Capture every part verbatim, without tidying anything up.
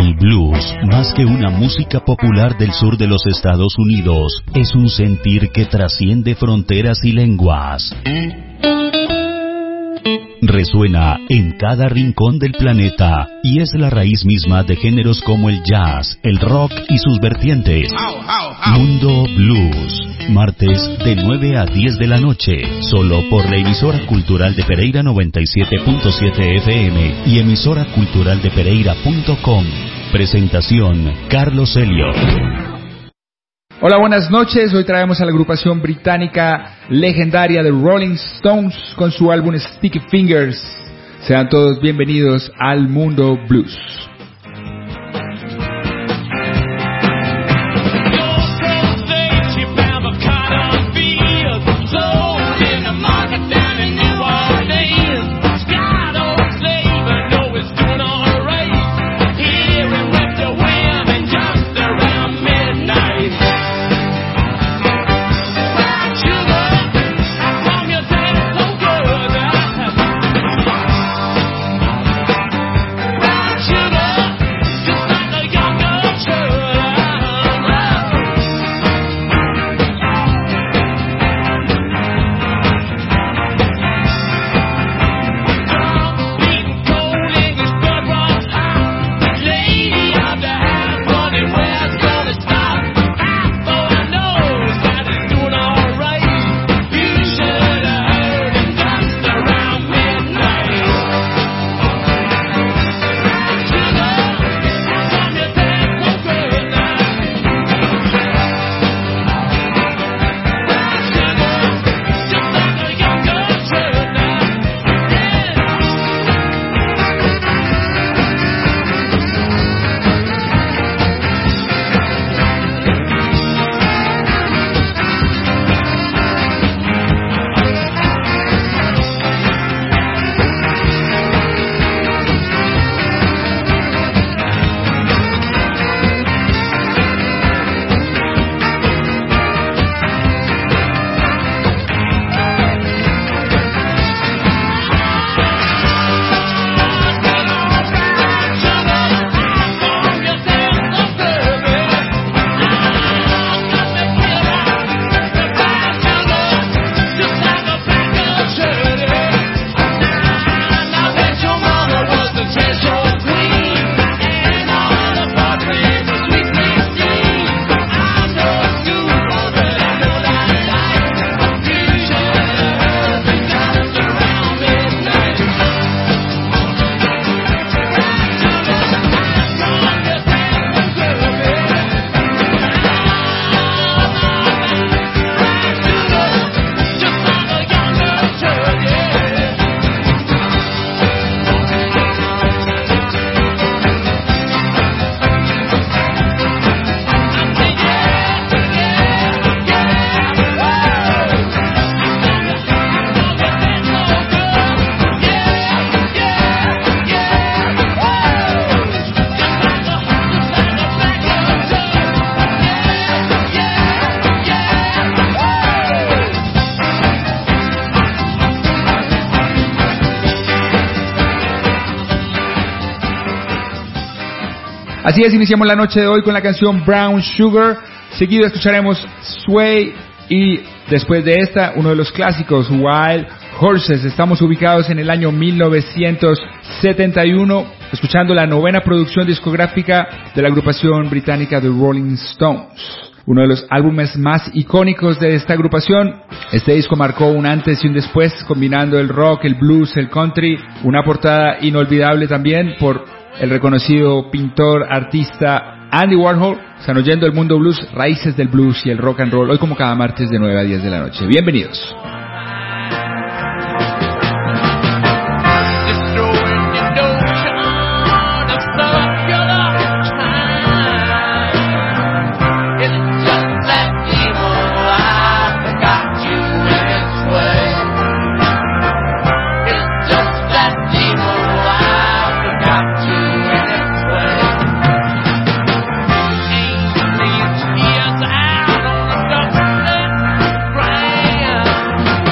El blues, más que una música popular del sur de los Estados Unidos, es un sentir que trasciende fronteras y lenguas. Resuena en cada rincón del planeta y es la raíz misma de géneros como el jazz, el rock y sus vertientes. Mundo Blues, martes de nueve a diez de la noche, solo por la emisora cultural de Pereira noventa y siete punto siete F M y emisora cultural de Pereira punto com. Presentación, Carlos Elliott. Hola, buenas noches. Hoy traemos a la agrupación británica legendaria de Rolling Stones con su álbum Sticky Fingers. Sean todos bienvenidos al Mundo Blues. Así es, iniciamos la noche de hoy con la canción Brown Sugar, seguido escucharemos Sway y después de esta, uno de los clásicos, Wild Horses. Estamos ubicados en el año mil novecientos setenta y uno, escuchando la novena producción discográfica de la agrupación británica The Rolling Stones. Uno de los álbumes más icónicos de esta agrupación. Este disco marcó un antes y un después, combinando el rock, el blues, el country. Una portada inolvidable también por el reconocido pintor, artista Andy Warhol. Están oyendo el Mundo Blues, raíces del blues y el rock and roll, hoy como cada martes de nueve a diez de la noche. Bienvenidos. Out on the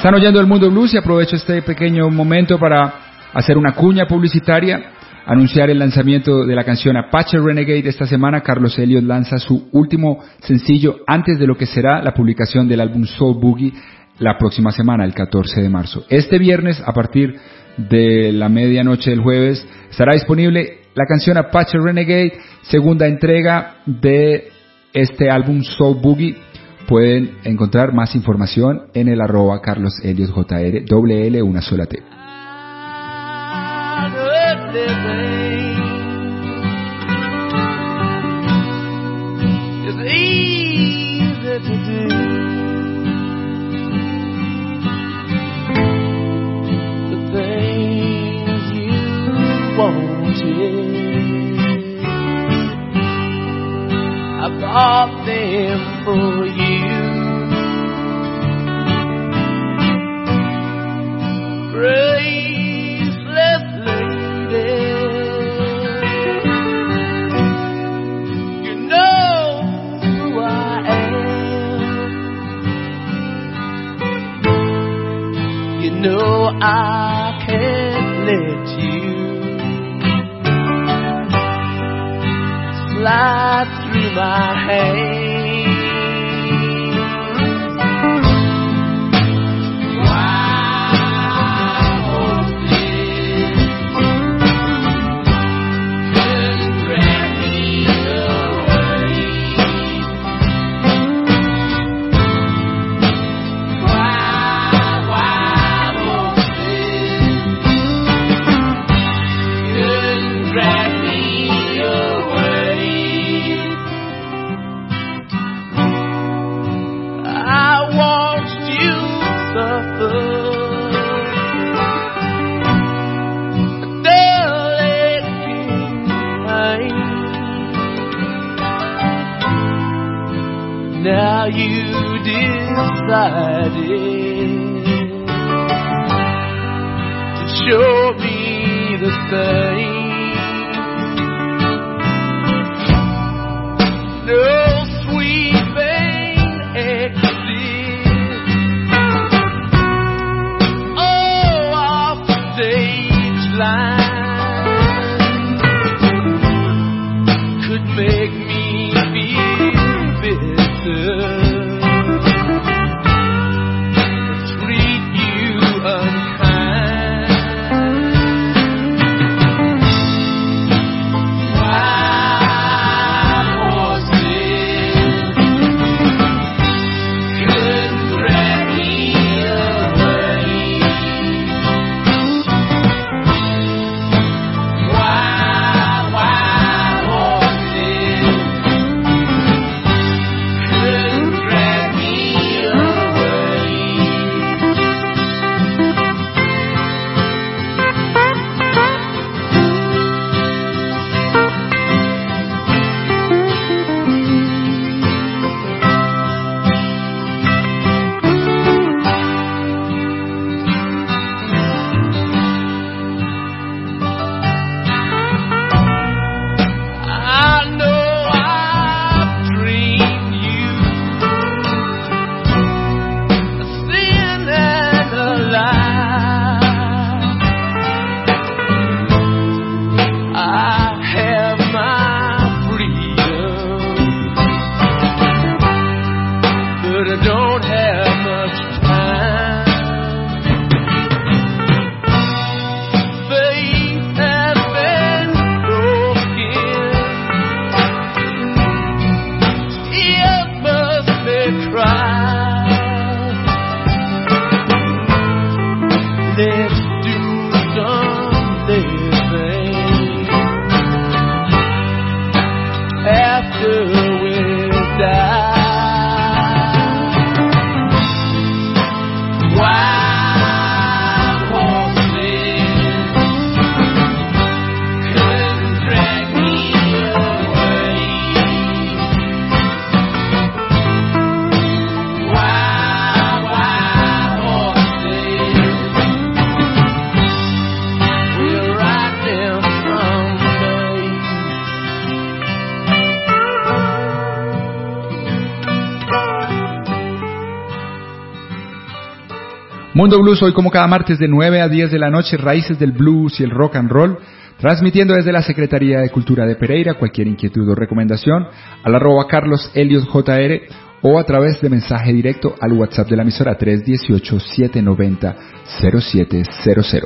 Están oyendo el Mundo Blues y aprovecho este pequeño momento para hacer una cuña publicitaria, anunciar el lanzamiento de la canción Apache Renegade. Esta semana Carlos Elliott lanza su último sencillo antes de lo que será la publicación del álbum Soul Boogie la próxima semana, el catorce de marzo. Este viernes, a partir de la medianoche del jueves, estará disponible la canción Apache Renegade, segunda entrega de este álbum Soul Boogie. Pueden encontrar más información en el arroba Carlos Elliott J R, doble L, una sola T. I bought them for you. Graceless lady, you know who I am. You know I can't let you slide through my hands. Now you decided to show me the same. No sweet vein exit. Oh, off the stage line could make me feel bitter. Treat you unkind. Mundo Blues, hoy como cada martes de nueve a diez de la noche, raíces del blues y el rock and roll, transmitiendo desde la Secretaría de Cultura de Pereira. Cualquier inquietud o recomendación al arroba Carlos Elios J R o a través de mensaje directo al WhatsApp de la emisora tres uno ocho, siete nueve cero, cero siete cero cero.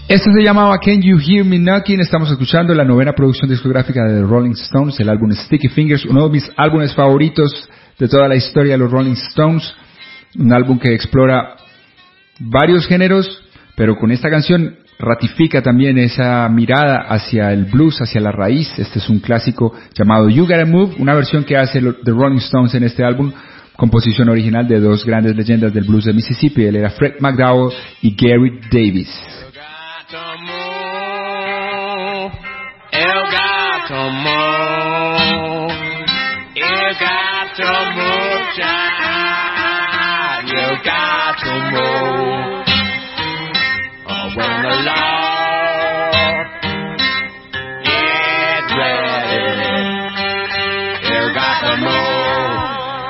Esto se llamaba Can You Hear Me Knocking. Estamos escuchando la novena producción discográfica de The Rolling Stones, el álbum Sticky Fingers, uno de mis álbumes favoritos de toda la historia de los Rolling Stones. Un álbum que explora varios géneros, pero con esta canción ratifica también esa mirada hacia el blues, hacia la raíz. Este es un clásico llamado You Gotta Move, una versión que hace The Rolling Stones en este álbum, composición original de dos grandes leyendas del blues de Mississippi. Él era Fred McDowell y Gary Davis. When the Lord gets ready, you got to move.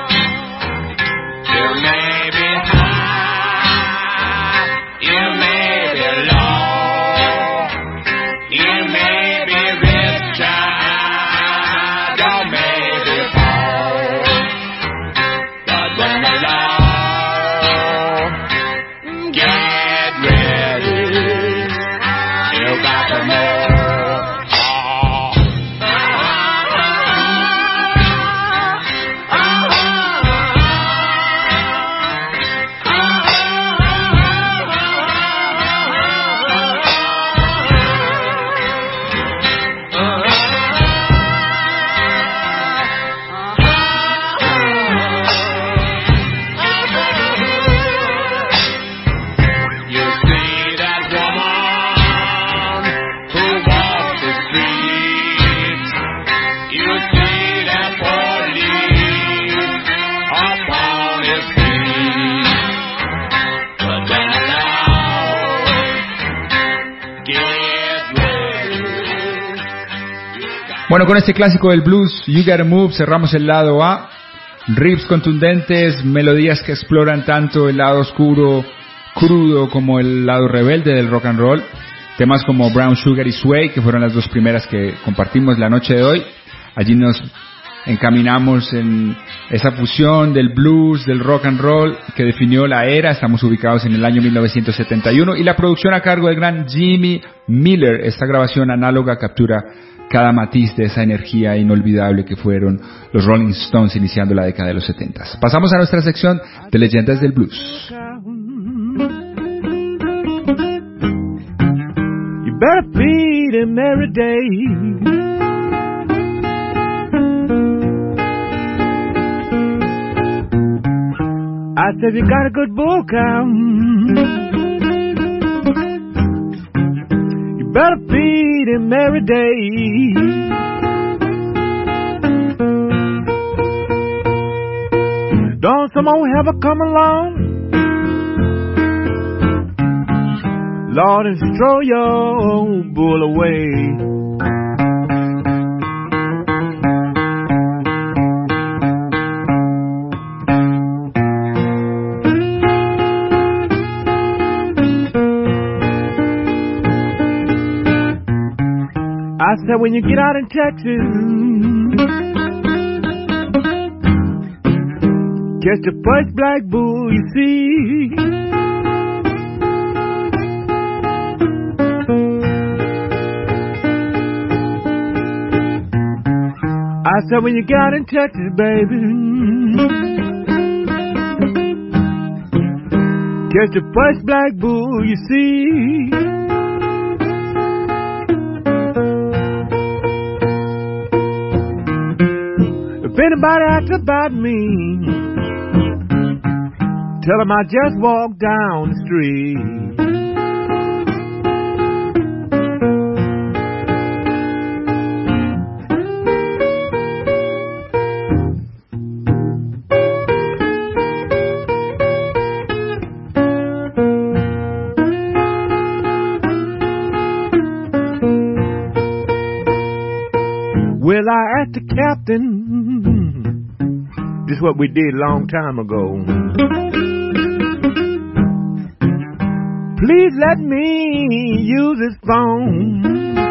You may be high, you may be low, you may be rich, child, or maybe poor. But when the Lord gets ready, you got to move. You see that woman who walks the streets. You see that police upon his feet. But when the Lord gets ready, you got Bueno, con este clásico del blues, You Gotta Move, cerramos el lado A. Riffs contundentes, melodías que exploran tanto el lado oscuro, crudo, como el lado rebelde del rock and roll. Temas como Brown Sugar y Sway, que fueron las dos primeras que compartimos la noche de hoy. Allí nos encaminamos en esa fusión del blues, del rock and roll, que definió la era. Estamos ubicados en el año mil novecientos setenta y uno, y la producción a cargo del gran Jimmy Miller. Esta grabación análoga captura cada matiz de esa energía inolvidable que fueron los Rolling Stones iniciando la década de los setenta. Pasamos a nuestra sección de leyendas del blues. You better feed him every day. I said you got a good bull cow. You better feed him every day. Don't some old heifer come along, Lord, and throw your bull away. I said when you get out in Texas, catch the first black bull you see. I said when you get out in Texas, baby, catch the first black bull you see. If anybody asks about me, tell them I just walked down the street. Well, I asked the captain, this is what we did a long time ago. Please let me use his phone.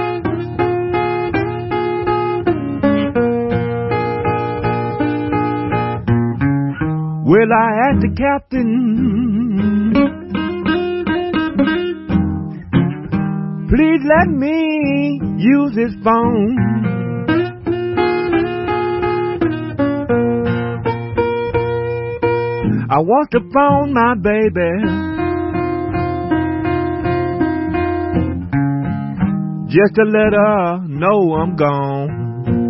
Well, I asked the captain, please let me use his phone. I want to phone my baby, just to let her know I'm gone.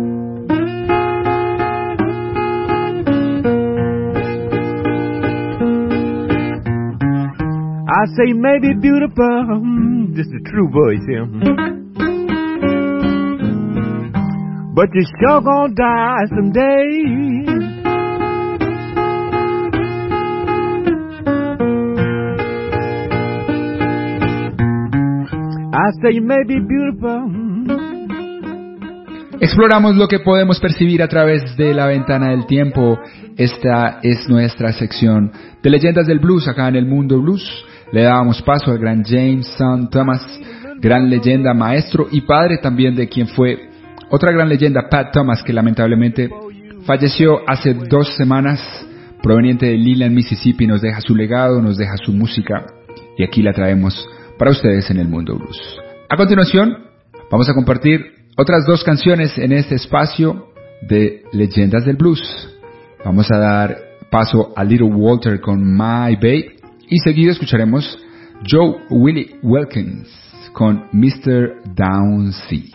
I say maybe beautiful, this is the true voice here, but you sure gonna die someday. I say maybe beautiful. Exploramos lo que podemos percibir a través de la ventana del tiempo. Esta es nuestra sección de leyendas del blues acá en el Mundo Blues. Le dábamos paso al gran James Son Thomas, gran leyenda, maestro y padre también de quien fue otra gran leyenda, Pat Thomas, que lamentablemente falleció hace dos semanas, proveniente de Leland, Mississippi. Nos deja su legado, nos deja su música y aquí la traemos para ustedes en el Mundo Blues. A continuación, vamos a compartir otras dos canciones en este espacio de leyendas del blues. Vamos a dar paso a Little Walter con My Babe y seguido escucharemos Joe Willie Wilkins con mister Downsea.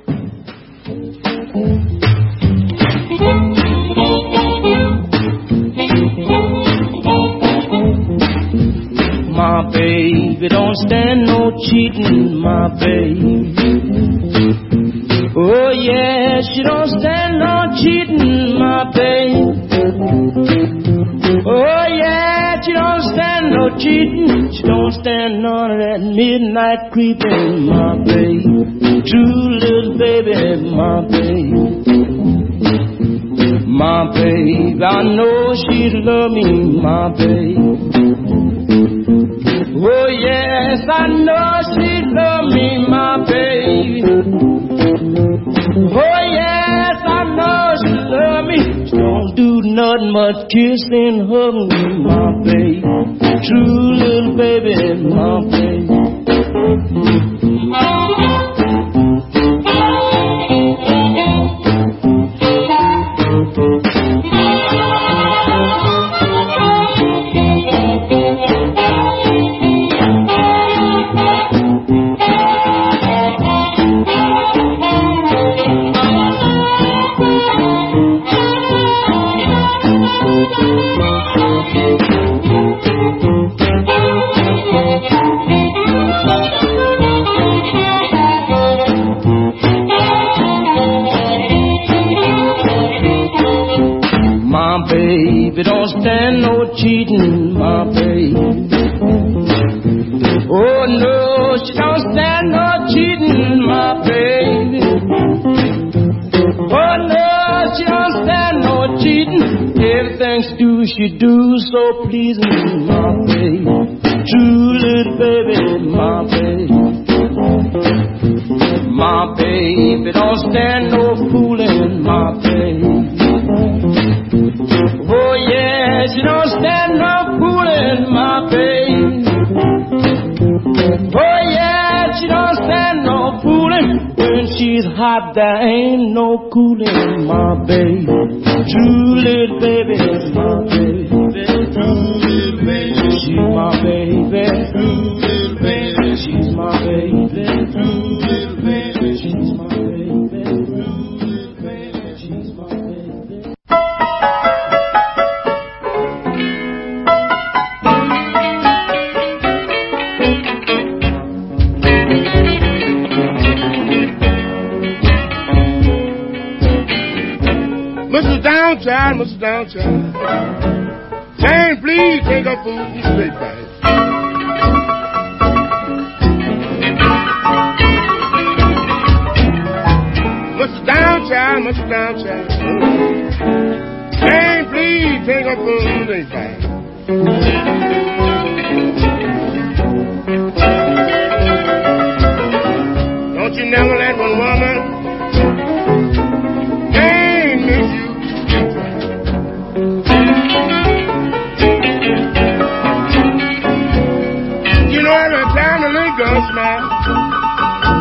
My baby don't stand no cheating, my baby. Oh yeah, she don't stand no cheating, my baby. Oh yeah, she don't stand no cheating. She don't stand none of that midnight creeping, my baby. True little baby, my baby. My baby, I know she love me, my baby. Oh yes, I know she love me, my baby. Oh yes, I know she love me. She don't do nothing but kiss and hug me, my baby. True little baby, my baby. Baby, don't stand no cheating, my baby. Oh no, she don't stand no cheating, my baby. Oh no, she don't stand no cheating. Everything she do, she do so pleasing, my baby. True little baby, my baby. My baby don't stand no fooling, my baby. Oh yeah, she don't stand no fooling, my baby. Oh yeah, she don't stand no fooling. When she's hot, there ain't no cooling, my baby. True little baby, my baby. True little baby, she's my baby. True little baby, she's my baby. True little baby, she's my baby. True little baby, she's my baby. Mister Downchild, Mister Downchild, Jane, please take her food and straight back. Mister Downchild, Mister Downchild, Jane, please take her food and straight back. Don't you never let one woman smile.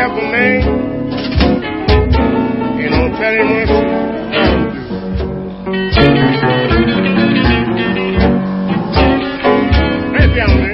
careful, man. You don't tell him what to do. Hey, young man.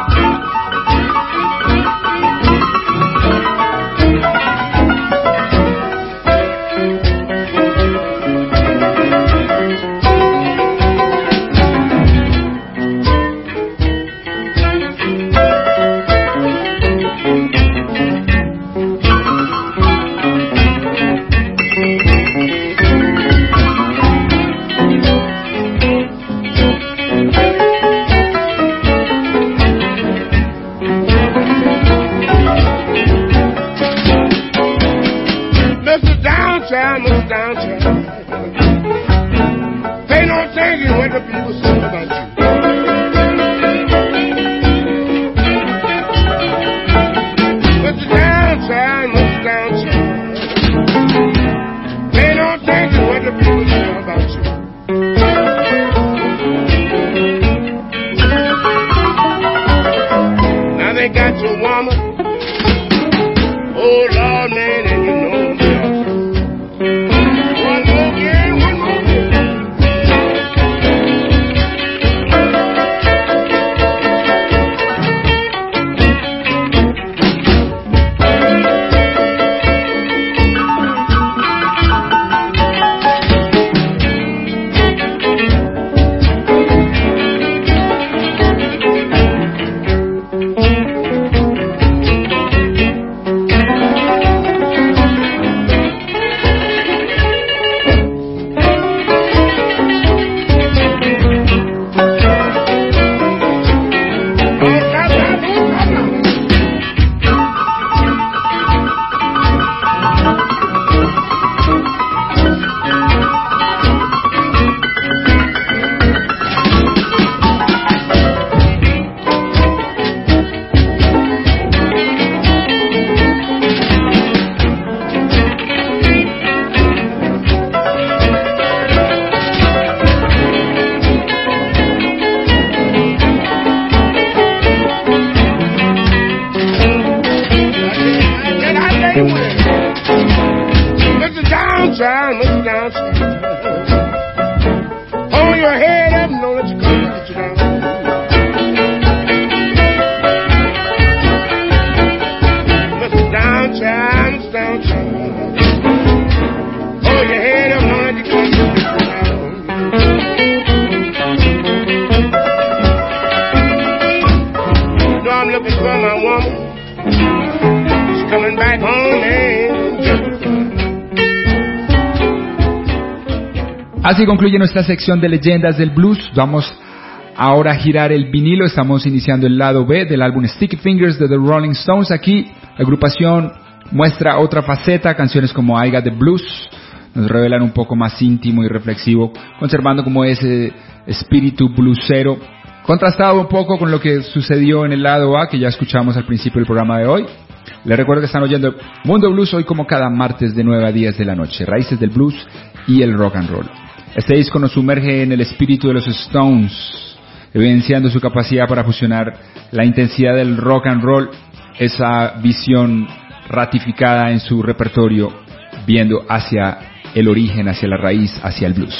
Así concluye nuestra sección de leyendas del blues. Vamos ahora a girar el vinilo. Estamos iniciando el lado B del álbum Sticky Fingers de The Rolling Stones. Aquí la agrupación muestra otra faceta. Canciones como I Got the Blues nos revelan un poco más íntimo y reflexivo, conservando como ese espíritu bluesero, contrastado un poco con lo que sucedió en el lado A, que ya escuchamos al principio del programa de hoy. Les recuerdo que están oyendo Mundo Blues hoy como cada martes de nueve a diez de la noche. Raíces del blues y el rock and roll. Este disco nos sumerge en el espíritu de los Stones, evidenciando su capacidad para fusionar la intensidad del rock and roll, esa visión ratificada en su repertorio, viendo hacia el origen, hacia la raíz, hacia el blues.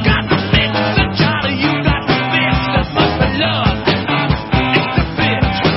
Bitch.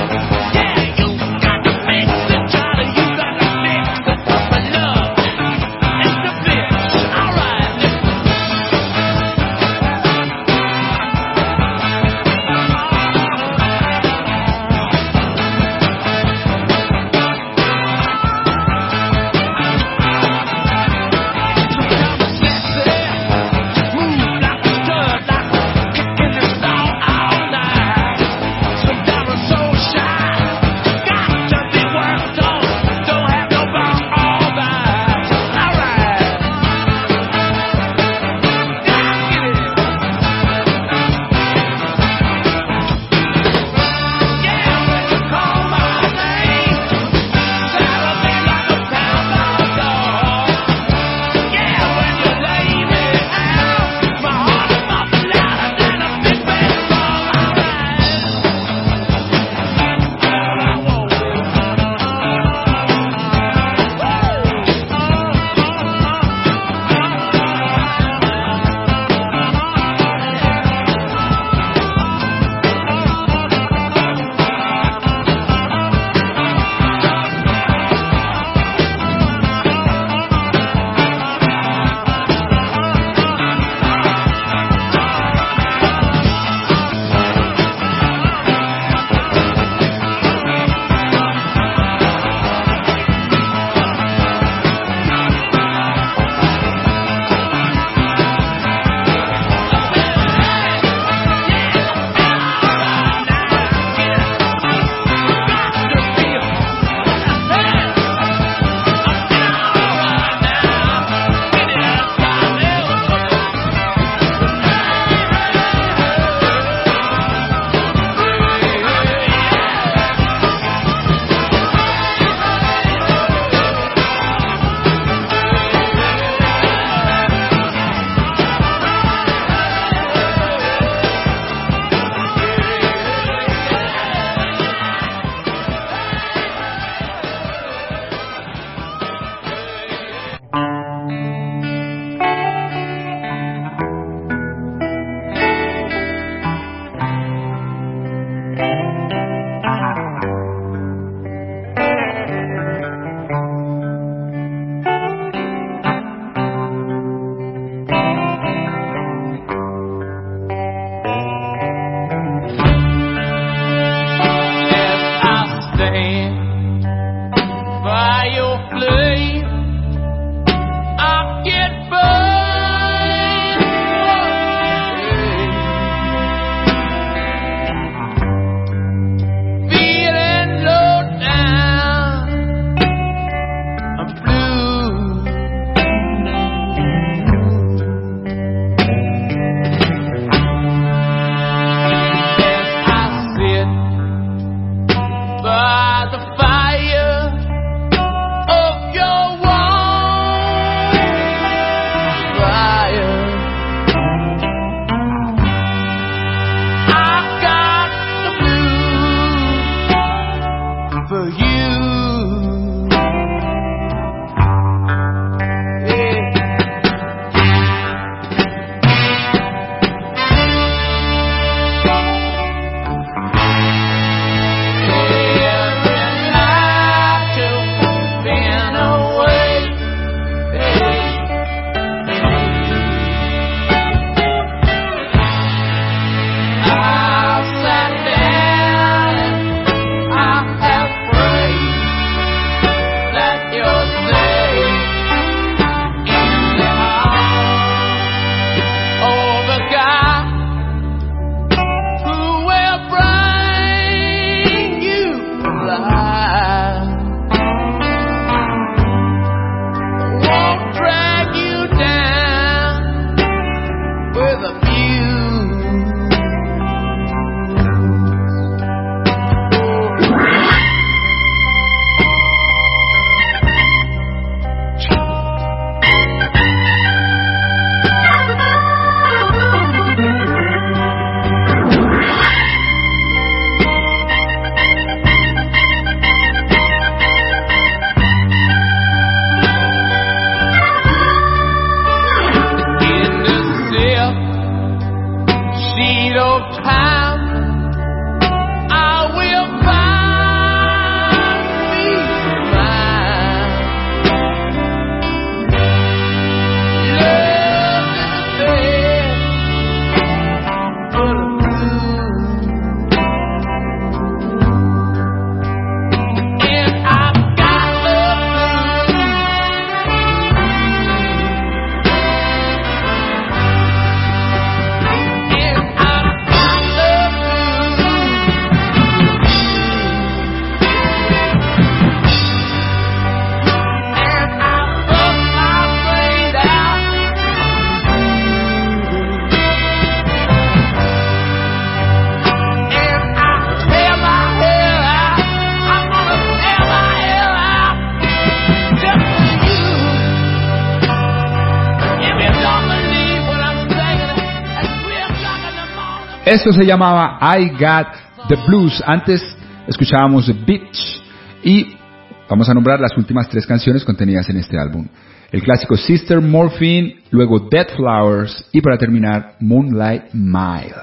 Esto se llamaba I Got the Blues. Antes escuchábamos The Beach y vamos a nombrar las últimas tres canciones contenidas en este álbum. El clásico Sister Morphine, luego Dead Flowers y para terminar Moonlight Mile.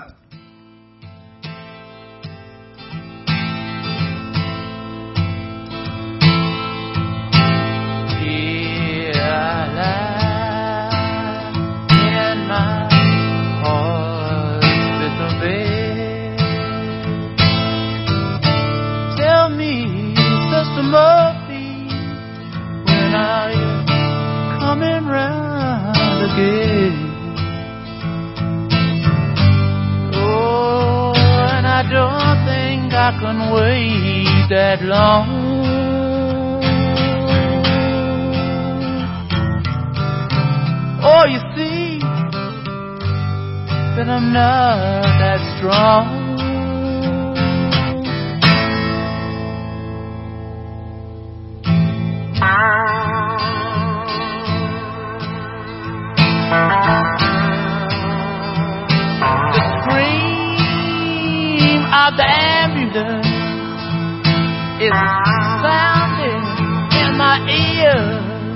Oh, and I don't think I can wait that long. Oh, you see that I'm not that strong. Of the ambulance is sounding in my ear.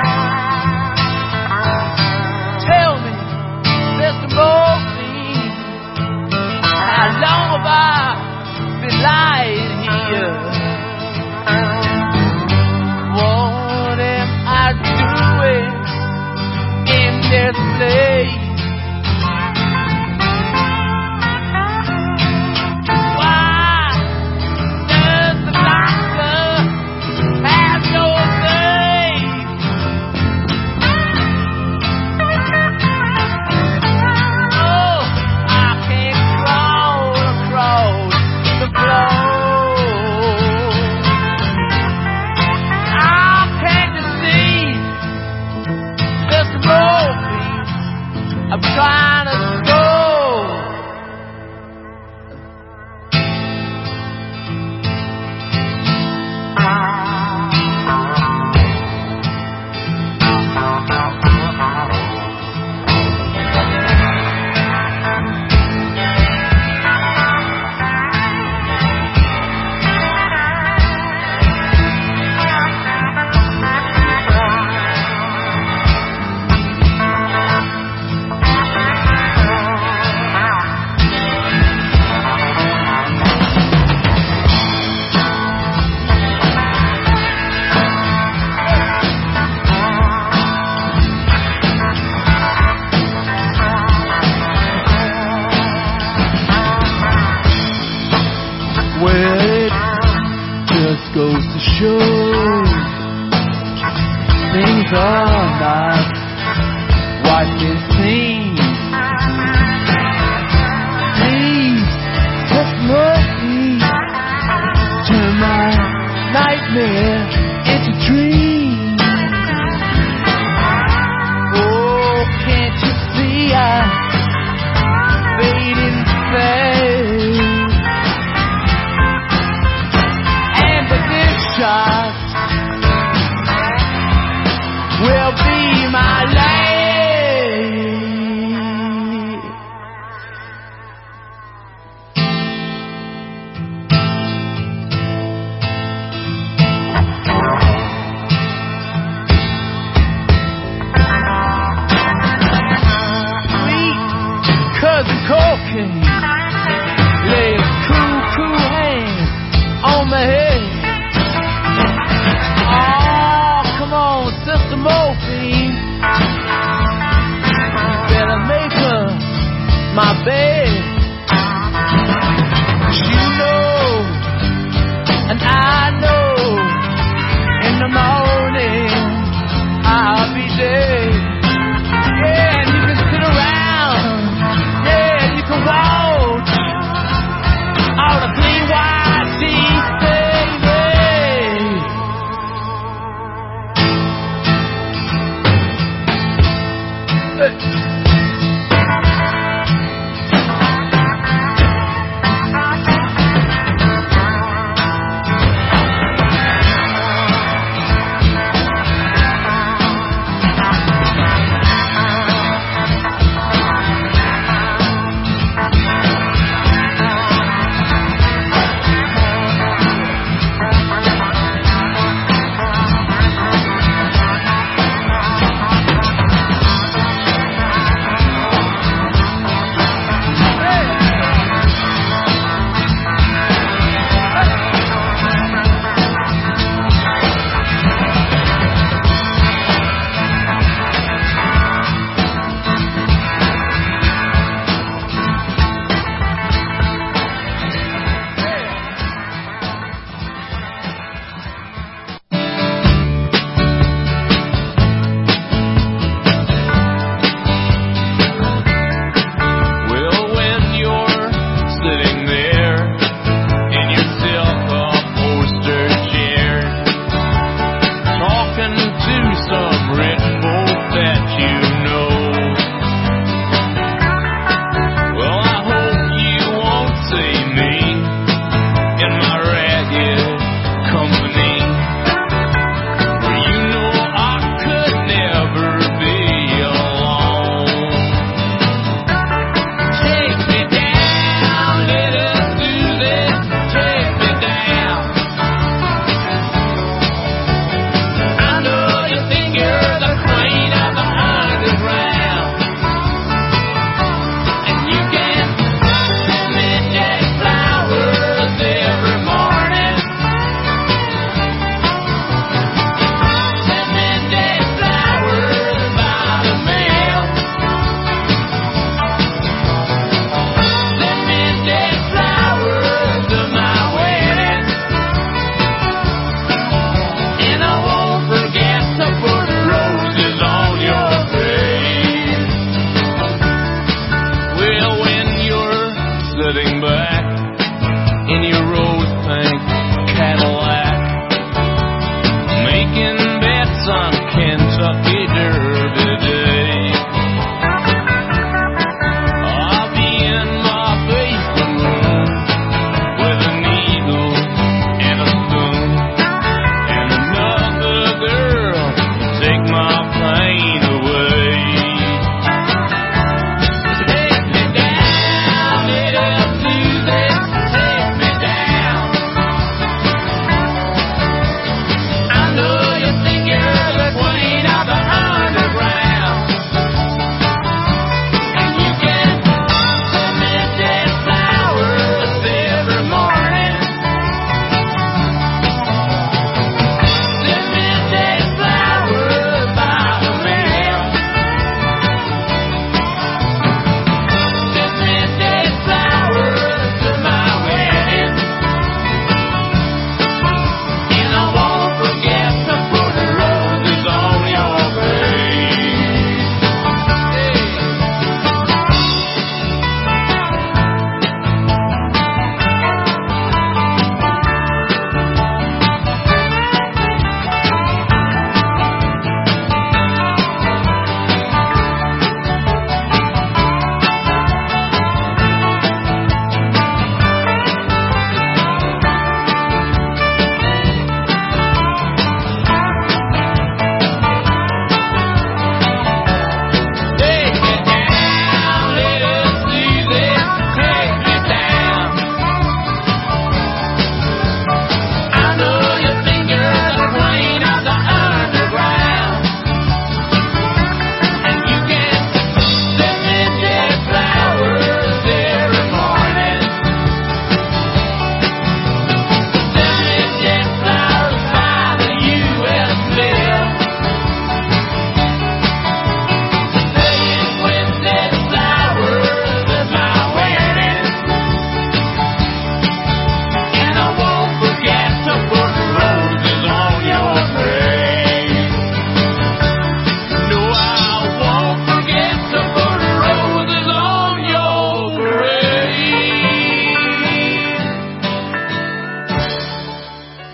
Tell me, Mister Morphine, how long have I been lying here? What am I doing in this place? I'm trying to go.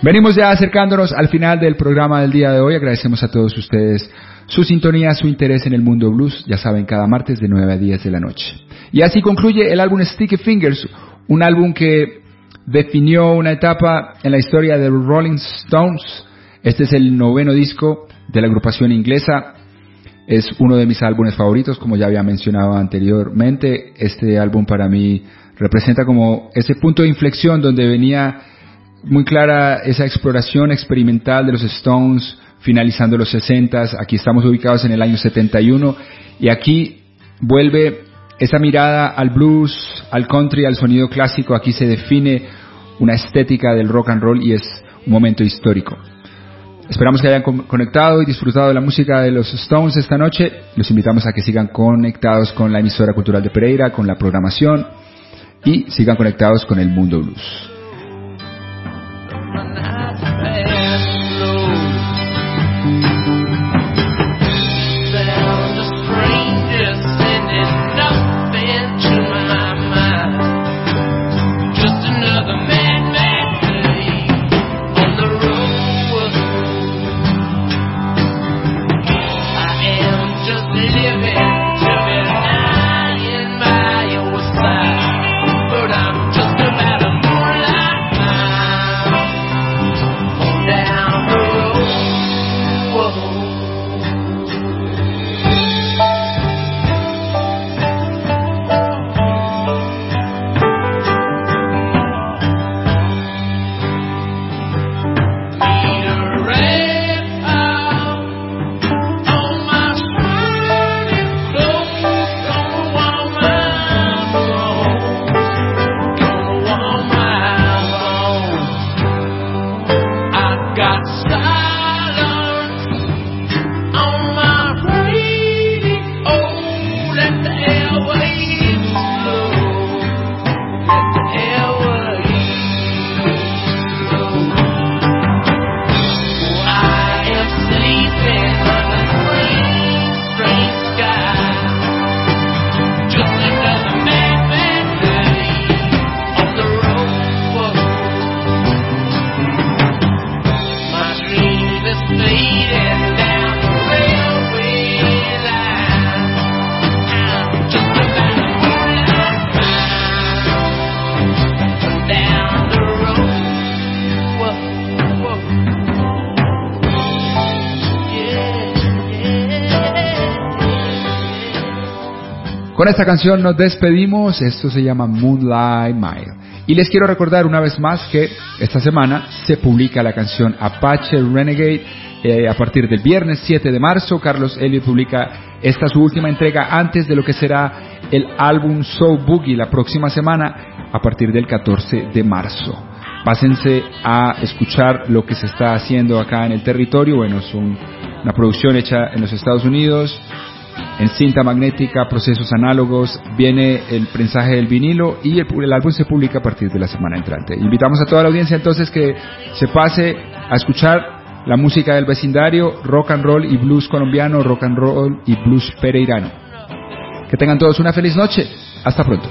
Venimos ya acercándonos al final del programa del día de hoy. Agradecemos a todos ustedes su sintonía, su interés en el mundo blues, ya saben, cada martes de nueve a diez de la noche. Y así concluye el álbum Sticky Fingers, un álbum que definió una etapa en la historia de los Rolling Stones. Este es el noveno disco de la agrupación inglesa. Es uno de mis álbumes favoritos, como ya había mencionado anteriormente. Este álbum para mí representa como ese punto de inflexión donde venía muy clara esa exploración experimental de los Stones, finalizando los sesentas. Aquí estamos ubicados en el año setenta y uno y aquí vuelve esa mirada al blues, al country, al sonido clásico. Aquí se define una estética del rock and roll y es un momento histórico. Esperamos que hayan conectado y disfrutado de la música de los Stones esta noche. Los invitamos a que sigan conectados con la emisora cultural de Pereira, con la programación, y sigan conectados con el mundo blues. Con esta canción nos despedimos. Esto se llama Moonlight Mile. Y les quiero recordar una vez más que esta semana se publica la canción Apache Renegade. Eh, a partir del viernes siete de marzo, Carlos Elliott publica esta su última entrega antes de lo que será el álbum Soul Boogie la próxima semana, a partir del catorce de marzo. Pásense a escuchar lo que se está haciendo acá en el territorio. Bueno, es un, una producción hecha en los Estados Unidos, en cinta magnética, procesos análogos. Viene el prensaje del vinilo y el, el álbum se publica a partir de la semana entrante. Invitamos a toda la audiencia entonces que se pase a escuchar la música del vecindario, rock and roll y blues colombiano, rock and roll y blues pereirano. Que tengan todos una feliz noche. Hasta pronto.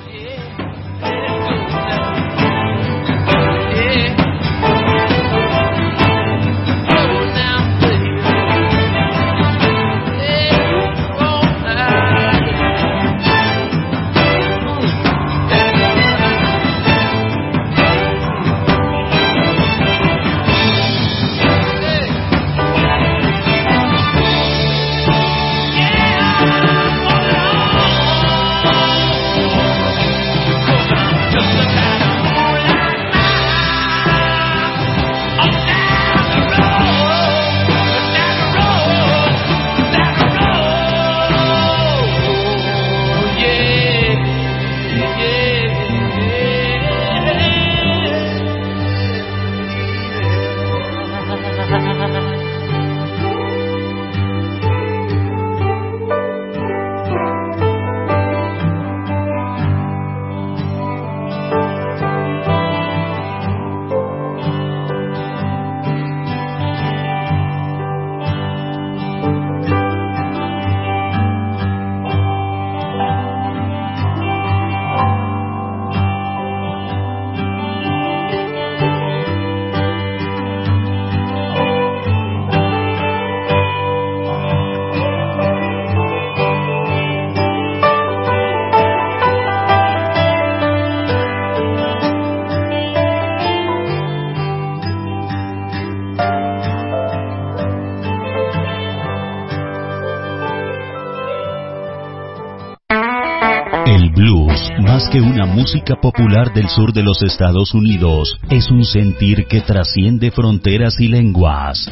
Blues, más que una música popular del sur de los Estados Unidos, es un sentir que trasciende fronteras y lenguas.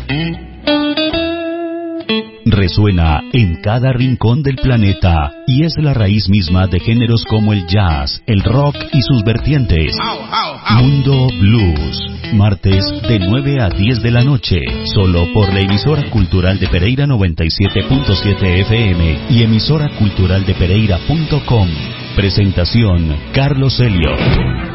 Resuena en cada rincón del planeta y es la raíz misma de géneros como el jazz, el rock y sus vertientes. Mundo Blues, martes de nueve a diez de la noche, solo por la emisora cultural de Pereira noventa y siete punto siete F M y emisora cultural de Pereira punto com. Presentación Carlos Elliot.